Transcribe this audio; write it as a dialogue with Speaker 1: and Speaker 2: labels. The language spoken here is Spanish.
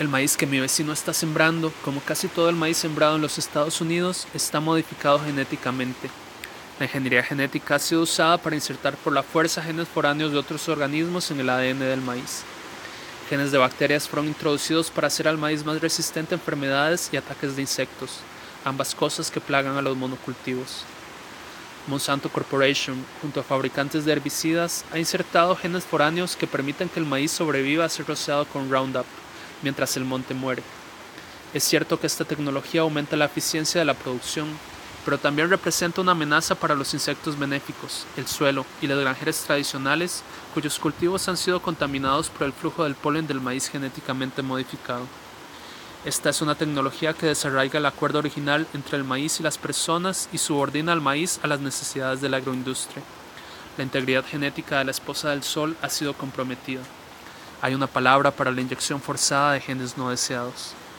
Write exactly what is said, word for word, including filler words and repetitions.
Speaker 1: El maíz que mi vecino está sembrando, como casi todo el maíz sembrado en los Estados Unidos, está modificado genéticamente. La ingeniería genética ha sido usada para insertar por la fuerza genes foráneos de otros organismos en el A D N del maíz. Genes de bacterias fueron introducidos para hacer al maíz más resistente a enfermedades y ataques de insectos, ambas cosas que plagan a los monocultivos. Monsanto Corporation, junto a fabricantes de herbicidas, ha insertado genes foráneos que permiten que el maíz sobreviva a ser rociado con Roundup, mientras el monte muere. Es cierto que esta tecnología aumenta la eficiencia de la producción, pero también representa una amenaza para los insectos benéficos, el suelo y las granjeras tradicionales, cuyos cultivos han sido contaminados por el flujo del polen del maíz genéticamente modificado. Esta es una tecnología que desarraiga el acuerdo original entre el maíz y las personas y subordina al maíz a las necesidades de la agroindustria. La integridad genética de la esposa del sol ha sido comprometida. Hay una palabra para la inyección forzada de genes no deseados.